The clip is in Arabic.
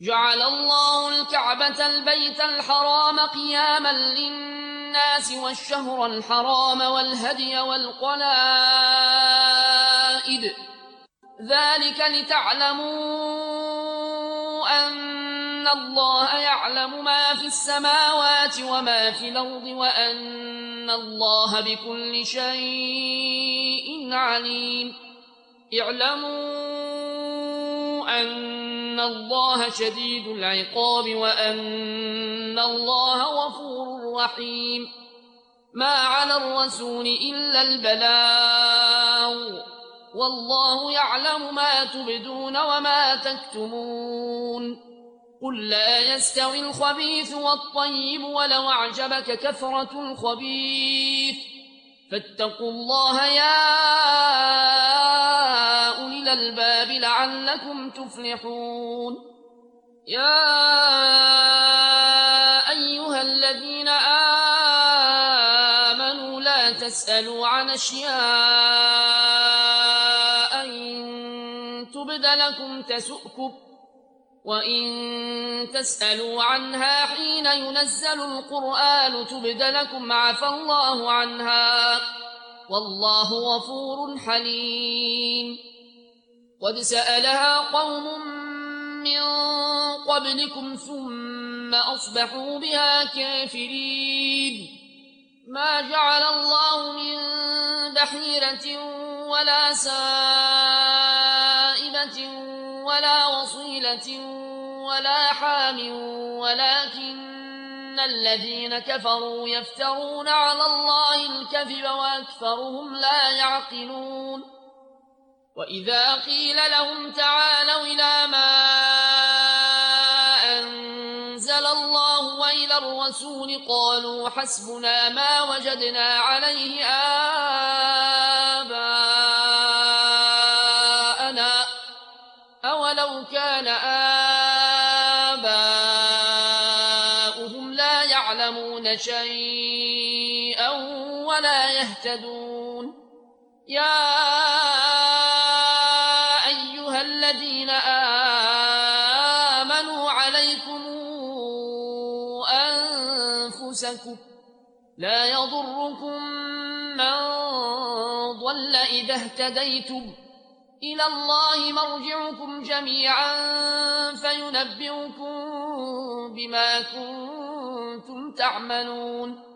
جعل الله الكعبة البيت الحرام قياما للناس والشهر الحرام والهدي والقلائد ذلك لتعلموا أن الله يعلم ما في السماوات وما في الأرض وأن الله بكل شيء عليم اعلموا أن الله شديد العقاب وأن الله غفور رحيم ما على الرسول إلا البلاغ والله يعلم ما تبدون وما تكتمون قل لا يستوي الخبيث والطيب ولو أعجبك كثرة الخبيث فاتقوا الله يا أولي الألباب لعلكم تفلحون يا أيها الذين آمنوا لا تسألوا عن أشياء إن تبد لكم تسؤكم وإن تسألوا عنها حين ينزل القرآن تبد لكم عفى الله عنها والله غفور حليم قد سألها قوم من قبلكم ثم أصبحوا بها كافرين ما جعل الله من بحيرة ولا سائبة ولا وصيلة ولا حام ولكن الذين كفروا يفترون على الله الكذب وأكثرهم لا يعقلون وإذا قيل لهم تعالوا إلى ما أنزل الله وإلى الرسول قالوا حسبنا ما وجدنا عليه آباءنا أولو كان آباؤهم لا يعلمون شيئا ولا يهتدون يا أيها الذين آمنوا عليكم أنفسكم لا يضركم من ضل إذا اهتديتم إلى الله مرجعكم جميعا فينبئكم بما كنتم تعملون